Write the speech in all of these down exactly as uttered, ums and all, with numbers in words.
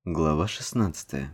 Глава шестнадцатая.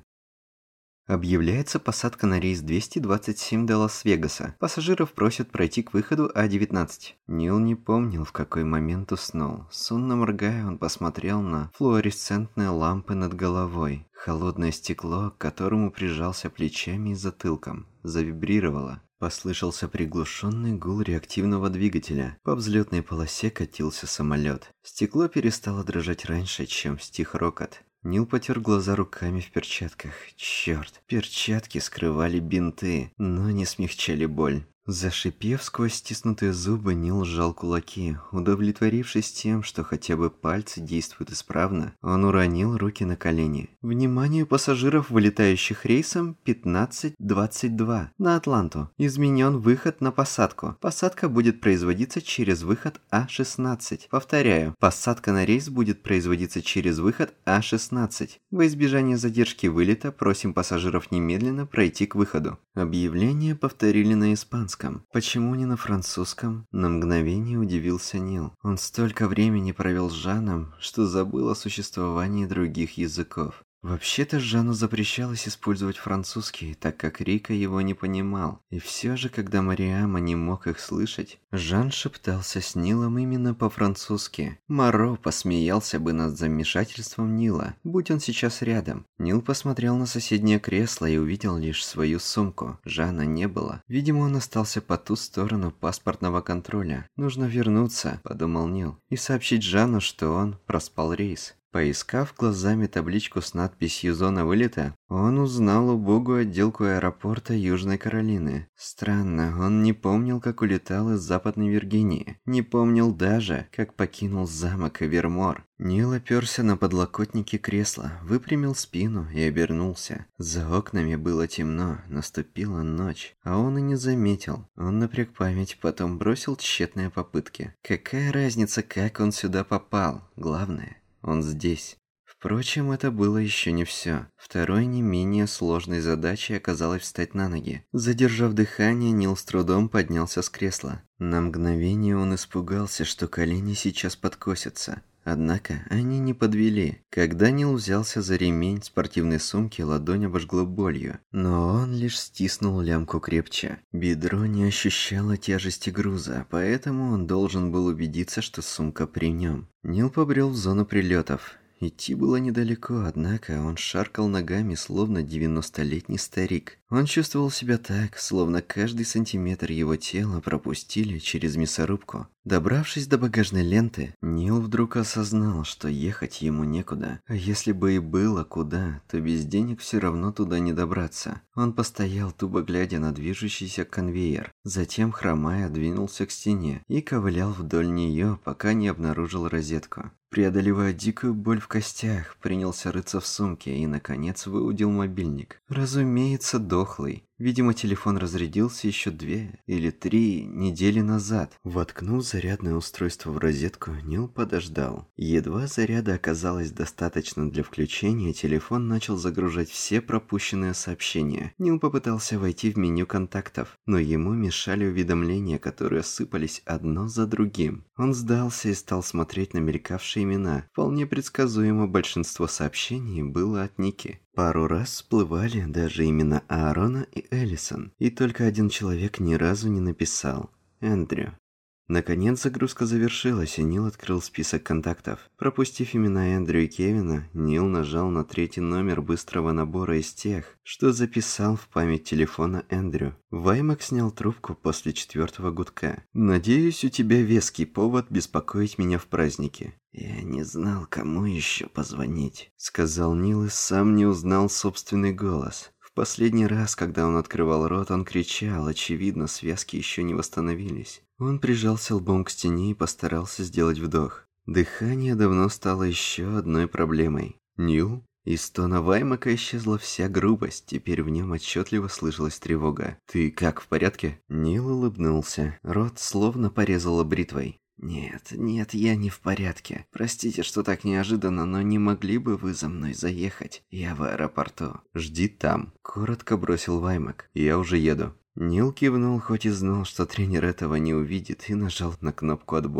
Объявляется посадка на рейс двести двадцать семь до Лас-Вегаса. Пассажиров просят пройти к выходу А девятнадцать. Нил не помнил, в какой момент уснул. Сонно моргая, он посмотрел на флуоресцентные лампы над головой. Холодное стекло, к которому прижался плечами и затылком, завибрировало. Послышался приглушенный гул реактивного двигателя. По взлетной полосе катился самолет. Стекло перестало дрожать раньше, чем стих рокот. Нил потер глаза руками в перчатках. Черт, перчатки скрывали бинты, но не смягчали боль. Зашипев сквозь стиснутые зубы, Нил сжал кулаки. Удовлетворившись тем, что хотя бы пальцы действуют исправно, он уронил руки на колени. Вниманию пассажиров, вылетающих рейсом пятнадцать двадцать два на Атланту. Изменен выход на посадку. Посадка будет производиться через выход А шестнадцать. Повторяю, посадка на рейс будет производиться через выход А шестнадцать. Во избежание задержки вылета просим пассажиров немедленно пройти к выходу. Объявление повторили на испанском. Почему не на французском? На мгновение удивился Нил. Он столько времени провел с Жаном, что забыл о существовании других языков. Вообще-то Жану запрещалось использовать французский, так как Рика его не понимал. И все же, когда Мариама не мог их слышать, Жан шептался с Нилом именно по-французски. Моро посмеялся бы над замешательством Нила, будь он сейчас рядом. Нил посмотрел на соседнее кресло и увидел лишь свою сумку. Жана не было. Видимо, он остался по ту сторону паспортного контроля. «Нужно вернуться», — подумал Нил, — «и сообщить Жану, что он проспал рейс». Поискав глазами табличку с надписью «Зона вылета», он узнал убогую отделку аэропорта Южной Каролины. Странно, он не помнил, как улетал из Западной Виргинии. Не помнил даже, как покинул замок Эвермор. Нил оперся на подлокотники кресла, выпрямил спину и обернулся. За окнами было темно, наступила ночь, а он и не заметил. Он напряг память, потом бросил тщетные попытки. Какая разница, как он сюда попал? Главное, он здесь. Впрочем, это было еще не все. Второй не менее сложной задачей оказалось встать на ноги. Задержав дыхание, Нил с трудом поднялся с кресла. На мгновение он испугался, что колени сейчас подкосятся. Однако они не подвели. Когда Нил взялся за ремень спортивной сумки, ладонь обожгло болью. Но он лишь стиснул лямку крепче. Бедро не ощущало тяжести груза, поэтому он должен был убедиться, что сумка при нем. Нил побрел в зону прилетов. Идти было недалеко, однако он шаркал ногами, словно девяностолетний старик. Он чувствовал себя так, словно каждый сантиметр его тела пропустили через мясорубку. Добравшись до багажной ленты, Нил вдруг осознал, что ехать ему некуда. А если бы и было куда, то без денег все равно туда не добраться. Он постоял, тупо глядя на движущийся конвейер. Затем, хромая, двинулся к стене и ковылял вдоль нее, пока не обнаружил розетку. Преодолевая дикую боль в костях, принялся рыться в сумке и, наконец, выудил мобильник. Разумеется, дохлый. Видимо, телефон разрядился еще две или три недели назад. Воткнув зарядное устройство в розетку, Нил подождал. Едва заряда оказалось достаточно для включения, телефон начал загружать все пропущенные сообщения. Нил попытался войти в меню контактов, но ему мешали уведомления, которые сыпались одно за другим. Он сдался и стал смотреть на мелькавшие имена. Вполне предсказуемо большинство сообщений было от Ники. Пару раз всплывали даже имена Аарона и Эллисон, и только один человек ни разу не написал – Эндрю. Наконец загрузка завершилась, и Нил открыл список контактов. Пропустив имена Эндрю и Кевина, Нил нажал на третий номер быстрого набора из тех, что записал в память телефона Эндрю. Ваймак снял трубку после четвертого гудка. «Надеюсь, у тебя веский повод беспокоить меня в празднике». «Я не знал, кому еще позвонить», — сказал Нил и сам не узнал собственный голос. Последний раз, когда он открывал рот, он кричал, очевидно, связки еще не восстановились. Он прижался лбом к стене и постарался сделать вдох. Дыхание давно стало еще одной проблемой. «Нил?» Из тона Ваймака исчезла вся грубость, теперь в нем отчетливо слышалась тревога. «Ты как, в порядке?» Нил улыбнулся. Рот словно порезала бритвой. «Нет, нет, я не в порядке. Простите, что так неожиданно, но не могли бы вы за мной заехать? Я в аэропорту». «Жди там», — коротко бросил Ваймак. «Я уже еду». Нил кивнул, хоть и знал, что тренер этого не увидит, и нажал на кнопку отбоя.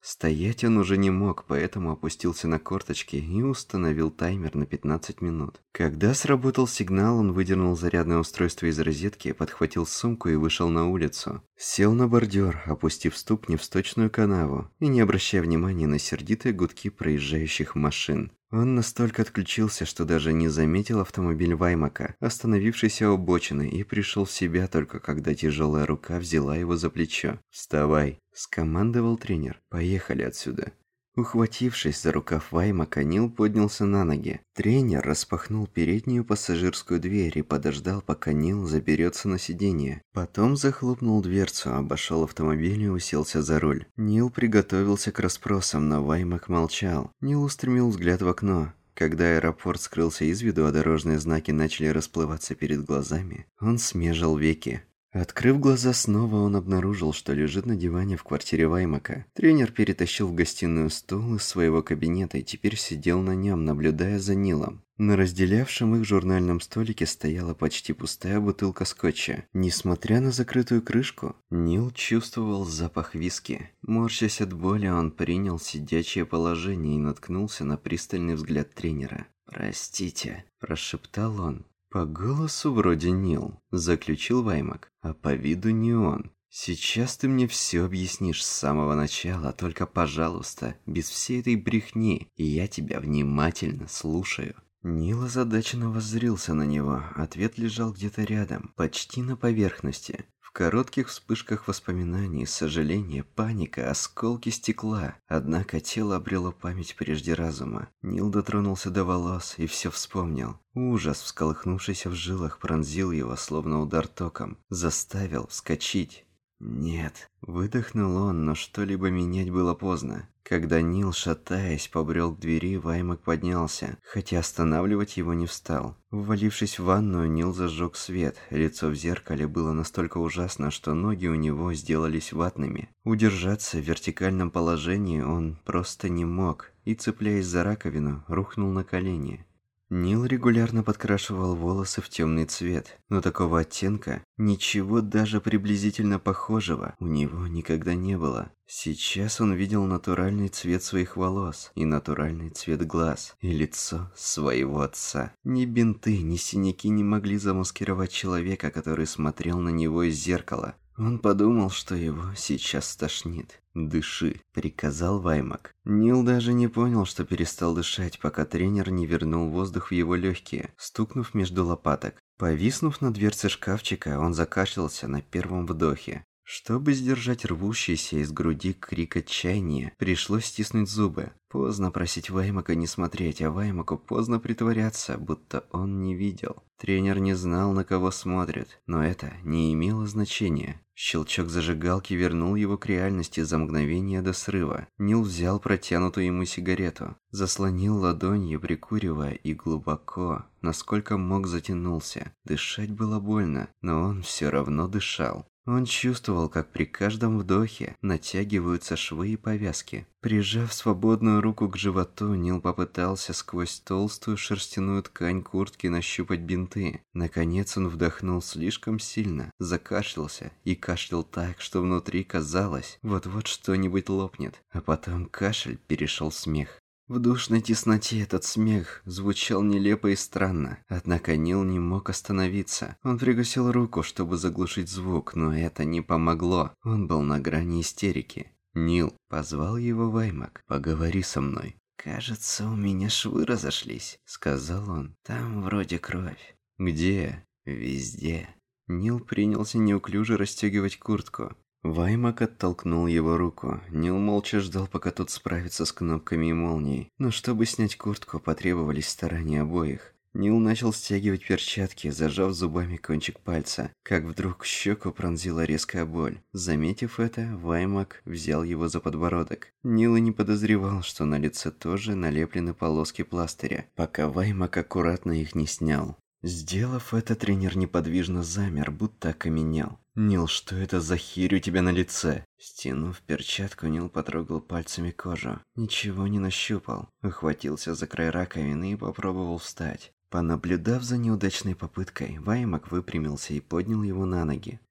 Стоять он уже не мог, поэтому опустился на корточки и установил таймер на пятнадцать минут. Когда сработал сигнал, он выдернул зарядное устройство из розетки, подхватил сумку и вышел на улицу. Сел на бордюр, опустив ступни в сточную канаву и не обращая внимания на сердитые гудки проезжающих машин. Он настолько отключился, что даже не заметил автомобиль Ваймака, остановившийся у обочины, и пришел в себя только когда тяжелая рука взяла его за плечо. «Вставай!» – скомандовал тренер. «Поехали отсюда!» Ухватившись за рукав Ваймака, Нил поднялся на ноги. Тренер распахнул переднюю пассажирскую дверь и подождал, пока Нил заберется на сиденье. Потом захлопнул дверцу, обошел автомобиль и уселся за руль. Нил приготовился к расспросам, но Ваймак молчал. Нил устремил взгляд в окно. Когда аэропорт скрылся из виду, а дорожные знаки начали расплываться перед глазами, он смежил веки. Открыв глаза снова, он обнаружил, что лежит на диване в квартире Ваймака. Тренер перетащил в гостиную стул из своего кабинета и теперь сидел на нем, наблюдая за Нилом. На разделявшем их журнальном столике стояла почти пустая бутылка скотча. Несмотря на закрытую крышку, Нил чувствовал запах виски. Морщась от боли, он принял сидячее положение и наткнулся на пристальный взгляд тренера. «Простите», – прошептал он. «По голосу вроде Нил», – заключил Ваймак, – «а по виду не он. Сейчас ты мне все объяснишь с самого начала, только, пожалуйста, без всей этой брехни, и я тебя внимательно слушаю». Нил озадаченно воззрился на него. Ответ лежал где-то рядом, почти на поверхности. В коротких вспышках воспоминаний, сожаления, паника, осколки стекла. Однако тело обрело память прежде разума. Нил дотронулся до волос и все вспомнил. Ужас, всколыхнувшийся в жилах, пронзил его, словно удар током. Заставил вскочить. «Нет», – выдохнул он, но что-либо менять было поздно. Когда Нил, шатаясь, побрел к двери, Ваймак поднялся, хотя останавливать его не встал. Ввалившись в ванную, Нил зажег свет. Лицо в зеркале было настолько ужасно, что ноги у него сделались ватными. Удержаться в вертикальном положении он просто не мог, и, цепляясь за раковину, рухнул на колени. Нил регулярно подкрашивал волосы в темный цвет, но такого оттенка, ничего даже приблизительно похожего, у него никогда не было. Сейчас он видел натуральный цвет своих волос, и натуральный цвет глаз, и лицо своего отца. Ни бинты, ни синяки не могли замаскировать человека, который смотрел на него из зеркала. Он подумал, что его сейчас стошнит. «Дыши», – приказал Ваймак. Нил даже не понял, что перестал дышать, пока тренер не вернул воздух в его легкие, стукнув между лопаток. Повиснув на дверце шкафчика, он закашлялся на первом вдохе. Чтобы сдержать рвущийся из груди крик отчаяния, пришлось стиснуть зубы. Поздно просить Ваймака не смотреть, а Ваймаку поздно притворяться, будто он не видел. Тренер не знал, на кого смотрит, но это не имело значения. Щелчок зажигалки вернул его к реальности за мгновение до срыва. Нил взял протянутую ему сигарету, заслонил ладонью, прикуривая, и глубоко, насколько мог, затянулся. Дышать было больно, но он все равно дышал. Он чувствовал, как при каждом вдохе натягиваются швы и повязки. Прижав свободную руку к животу, Нил попытался сквозь толстую шерстяную ткань куртки нащупать бинты. Наконец он вдохнул слишком сильно, закашлялся и кашлял так, что внутри казалось, вот-вот что-нибудь лопнет. А потом кашель перешел в смех. В душной тесноте этот смех звучал нелепо и странно, однако Нил не мог остановиться. Он прикусил руку, чтобы заглушить звук, но это не помогло. Он был на грани истерики. «Нил», — позвал его Ваймак, — «поговори со мной». «Кажется, у меня швы разошлись», — сказал он. «Там вроде кровь». «Где?» «Везде». Нил принялся неуклюже расстегивать куртку. Ваймак оттолкнул его руку. Нил молча ждал, пока тот справится с кнопками и молнией. Но чтобы снять куртку, потребовались старания обоих. Нил начал стягивать перчатки, зажав зубами кончик пальца, как вдруг щеку пронзила резкая боль. Заметив это, Ваймак взял его за подбородок. Нил и не подозревал, что на лице тоже налеплены полоски пластыря, пока Ваймак аккуратно их не снял. Сделав это, тренер неподвижно замер, будто окаменел. «Нил, что это за херь у тебя на лице?» Стянув перчатку, Нил потрогал пальцами кожу. Ничего не нащупал. Ухватился за край раковины и попробовал встать. Понаблюдав за неудачной попыткой, Ваймак выпрямился и поднял его на ноги.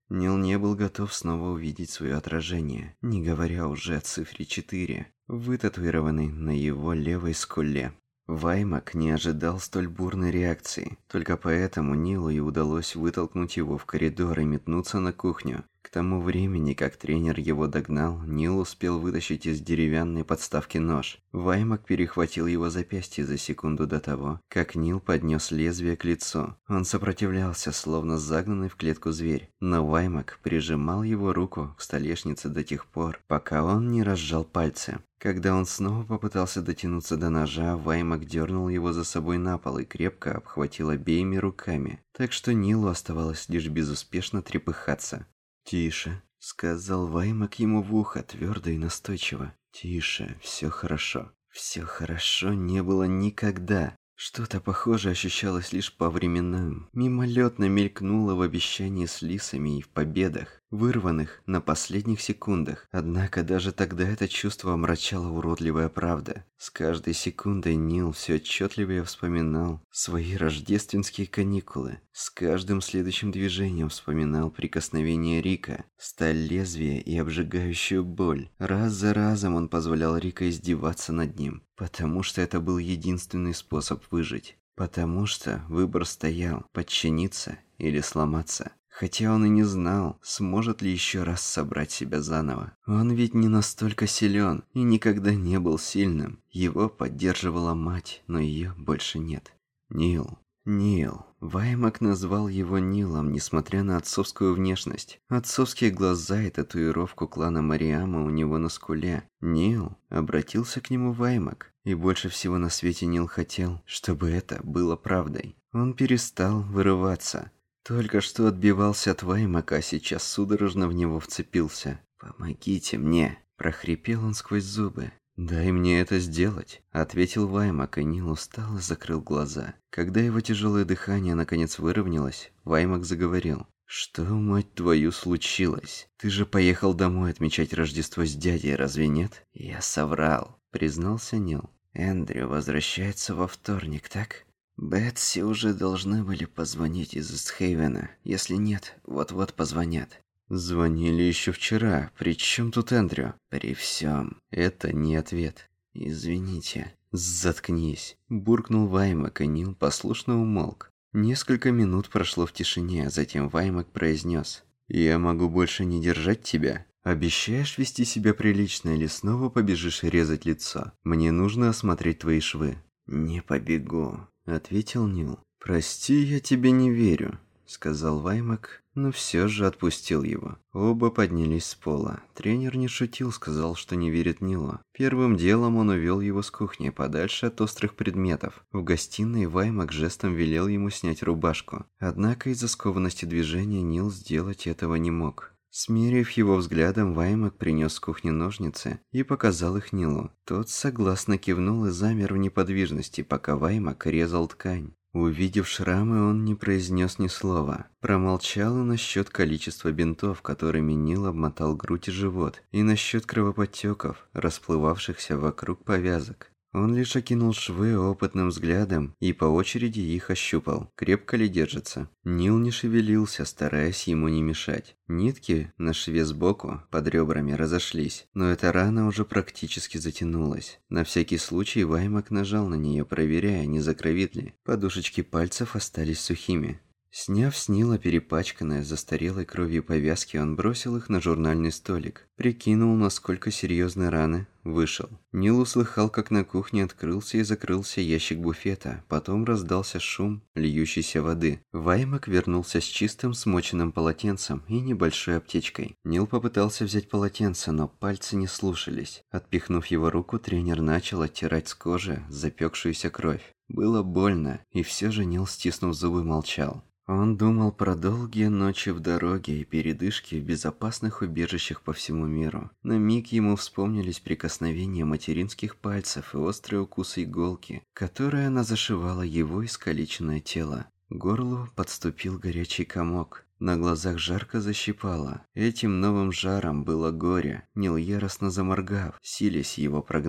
Нил не был готов снова увидеть свое отражение, не говоря уже о цифре четыре, вытатуированной на его левой скуле. Ваймак не ожидал столь бурной реакции, только поэтому Нилу и удалось вытолкнуть его в коридор и метнуться на кухню. К тому времени, как тренер его догнал, Нил успел вытащить из деревянной подставки нож. Ваймак перехватил его запястье за секунду до того, как Нил поднес лезвие к лицу. Он сопротивлялся, словно загнанный в клетку зверь, но Ваймак прижимал его руку к столешнице до тех пор, пока он не разжал пальцы. Когда он снова попытался дотянуться до ножа, Ваймак дернул его за собой на пол и крепко обхватил обеими руками, так что Нилу оставалось лишь безуспешно трепыхаться. «Тише», — сказал Ваймак ему в ухо твердо и настойчиво. «Тише, все хорошо». «Все хорошо» не было никогда. Что-то похожее ощущалось лишь по временам. Мимолетно мелькнуло в обещании с лисами и в победах, вырванных на последних секундах. Однако даже тогда это чувство омрачала уродливая правда. С каждой секундой Нил все отчетливее вспоминал свои рождественские каникулы. С каждым следующим движением вспоминал прикосновение Рика, сталь лезвия и обжигающую боль. Раз за разом он позволял Рико издеваться над ним, потому что это был единственный способ выжить. Потому что выбор стоял – подчиниться или сломаться. Хотя он и не знал, сможет ли еще раз собрать себя заново. Он ведь не настолько силен и никогда не был сильным. Его поддерживала мать, но ее больше нет. Нил. Нил. Ваймак назвал его Нилом, несмотря на отцовскую внешность. Отцовские глаза и татуировку клана Мариама у него на скуле. Нил. Обратился к нему Ваймак. И больше всего на свете Нил хотел, чтобы это было правдой. Он перестал вырываться. Только что отбивался от Ваймака, а сейчас судорожно в него вцепился. «Помогите мне!» – прохрипел он сквозь зубы. «Дай мне это сделать», – ответил Ваймак, и Нил устал и закрыл глаза. Когда его тяжелое дыхание наконец выровнялось, Ваймак заговорил. «Что, мать твою, случилось? Ты же поехал домой отмечать Рождество с дядей, разве нет?» «Я соврал», – признался Нил. «Эндрю возвращается во вторник, так?» Бетси уже должны были позвонить из Истхейвена. Если нет, вот-вот позвонят. Звонили еще вчера. При чем тут Эндрю? При всем. Это не ответ. Извините. Заткнись. Буркнул Ваймак, и Нил послушно умолк. Несколько минут прошло в тишине, а затем Ваймак произнес. Я могу больше не держать тебя. Обещаешь вести себя прилично или снова побежишь резать лицо? Мне нужно осмотреть твои швы. Не побегу. Ответил Нил. «Прости, я тебе не верю», — сказал Ваймак, но все же отпустил его. Оба поднялись с пола. Тренер не шутил, сказал, что не верит Нилу. Первым делом он увел его с кухни, подальше от острых предметов. В гостиной Ваймак жестом велел ему снять рубашку. Однако из-за скованности движения Нил сделать этого не мог. Смерив его взглядом, Ваймак принес с кухни ножницы и показал их Нилу. Тот согласно кивнул и замер в неподвижности, пока Ваймак резал ткань. Увидев шрамы, он не произнес ни слова. Промолчал и насчет количества бинтов, которыми Нил обмотал грудь и живот, и насчет кровоподтеков, расплывавшихся вокруг повязок. Он лишь окинул швы опытным взглядом и по очереди их ощупал, крепко ли держатся. Нил не шевелился, стараясь ему не мешать. Нитки на шве сбоку, под ребрами, разошлись, но эта рана уже практически затянулась. На всякий случай Ваймак нажал на нее, проверяя, не закровит ли. Подушечки пальцев остались сухими. Сняв с Нила перепачканные застарелой кровью повязки, он бросил их на журнальный столик. Прикинул, насколько серьезны раны. Вышел. Нил услыхал, как на кухне открылся и закрылся ящик буфета. Потом раздался шум льющейся воды. Ваймак вернулся с чистым смоченным полотенцем и небольшой аптечкой. Нил попытался взять полотенце, но пальцы не слушались. Отпихнув его руку, тренер начал оттирать с кожи запекшуюся кровь. Было больно, и все же Нил, стиснув зубы, молчал. Он думал про долгие ночи в дороге и передышки в безопасных убежищах по всему миру. На миг ему вспомнились прикосновения материнских пальцев и острые укусы иголки, которые она зашивала его искалеченное тело. К горлу подступил горячий комок. На глазах жарко защипало. Этим новым жаром было горе. Нил яростно заморгав, силясь его прогнать.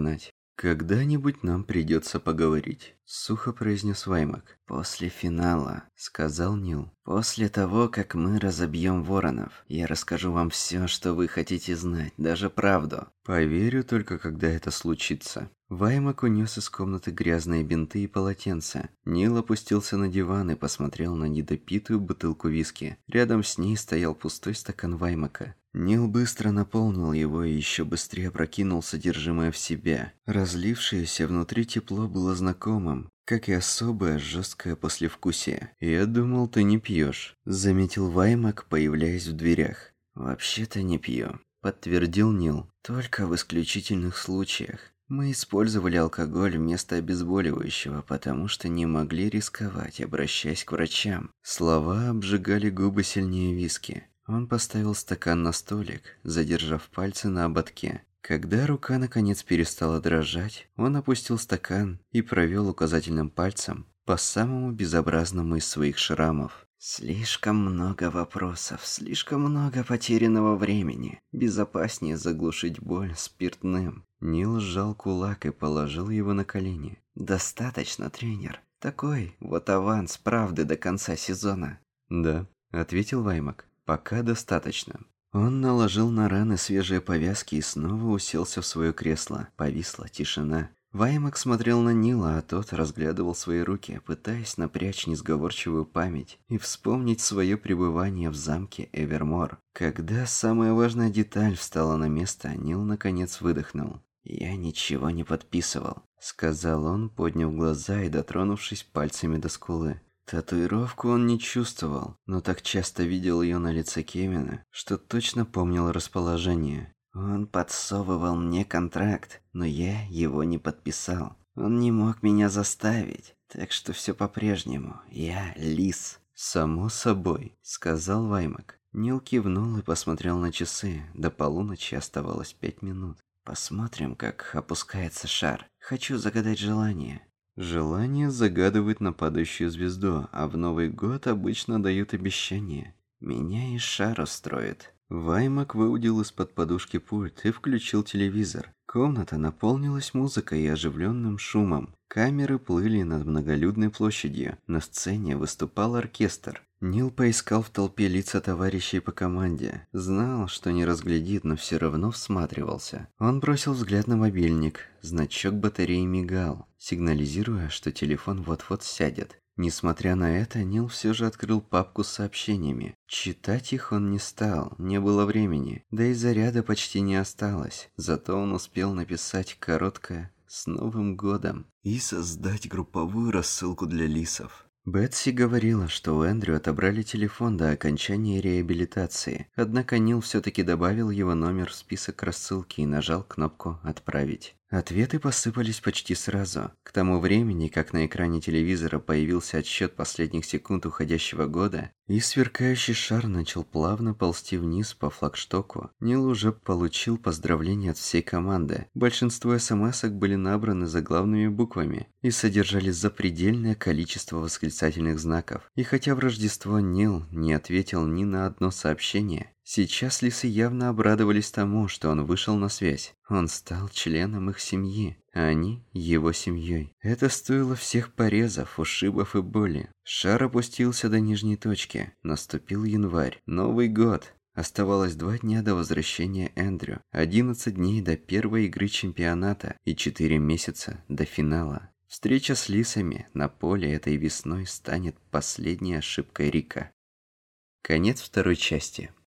«Когда-нибудь нам придется поговорить», – сухо произнес Ваймак. «После финала», – сказал Нил. «После того, как мы разобьем воронов, я расскажу вам все, что вы хотите знать, даже правду. Поверю только, когда это случится». Ваймак унес из комнаты грязные бинты и полотенца. Нил опустился на диван и посмотрел на недопитую бутылку виски. Рядом с ней стоял пустой стакан Ваймака. Нил быстро наполнил его и еще быстрее опрокинул содержимое в себя. Разлившееся внутри тепло было знакомым, как и особое жесткое послевкусие. «Я думал, ты не пьешь», – заметил Ваймак, появляясь в дверях. «Вообще-то не пью», – подтвердил Нил. «Только в исключительных случаях. Мы использовали алкоголь вместо обезболивающего, потому что не могли рисковать, обращаясь к врачам». Слова обжигали губы сильнее виски. Он поставил стакан на столик, задержав пальцы на ободке. Когда рука наконец перестала дрожать, он опустил стакан и провел указательным пальцем по самому безобразному из своих шрамов. «Слишком много вопросов, слишком много потерянного времени. Безопаснее заглушить боль спиртным». Нил сжал кулак и положил его на колени. «Достаточно, тренер. Такой вот аванс правды до конца сезона». «Да», — ответил Ваймак. «Пока достаточно». Он наложил на раны свежие повязки и снова уселся в свое кресло. Повисла тишина. Ваймак смотрел на Нила, а тот разглядывал свои руки, пытаясь напрячь несговорчивую память и вспомнить свое пребывание в замке Эвермор. Когда самая важная деталь встала на место, Нил наконец выдохнул. «Я ничего не подписывал», — сказал он, подняв глаза и дотронувшись пальцами до скулы. Татуировку он не чувствовал, но так часто видел ее на лице Кевина, что точно помнил расположение. «Он подсовывал мне контракт, но я его не подписал. Он не мог меня заставить, так что все по-прежнему. Я лис». «Само собой», — сказал Ваймак. Нил кивнул и посмотрел на часы. До полуночи оставалось пять минут. «Посмотрим, как опускается шар. Хочу загадать желание». Желание загадывают на падающую звезду, а в Новый год обычно дают обещания. Меня и шар устроит. Ваймак выудил из-под подушки пульт и включил телевизор. Комната наполнилась музыкой и оживленным шумом. Камеры плыли над многолюдной площадью. На сцене выступал оркестр. Нил поискал в толпе лица товарищей по команде. Знал, что не разглядит, но все равно всматривался. Он бросил взгляд на мобильник. Значок батареи мигал, сигнализируя, что телефон вот-вот сядет. Несмотря на это, Нил все же открыл папку с сообщениями. Читать их он не стал, не было времени, да и заряда почти не осталось. Зато он успел написать короткое «С Новым годом» и создать групповую рассылку для лисов. Бетси говорила, что у Эндрю отобрали телефон до окончания реабилитации, однако Нил все-таки добавил его номер в список рассылки и нажал кнопку «Отправить». Ответы посыпались почти сразу. К тому времени, как на экране телевизора появился отсчет последних секунд уходящего года, и сверкающий шар начал плавно ползти вниз по флагштоку, Нил уже получил поздравления от всей команды. Большинство смс-ок были набраны заглавными буквами и содержали запредельное количество восклицательных знаков. И хотя в Рождество Нил не ответил ни на одно сообщение, сейчас лисы явно обрадовались тому, что он вышел на связь. Он стал членом их семьи, а они – его семьей. Это стоило всех порезов, ушибов и боли. Шар опустился до нижней точки. Наступил январь. Новый год. Оставалось два дня до возвращения Эндрю, одиннадцать дней до первой игры чемпионата и четыре месяца до финала. Встреча с лисами на поле этой весной станет последней ошибкой Рика. Конец второй части.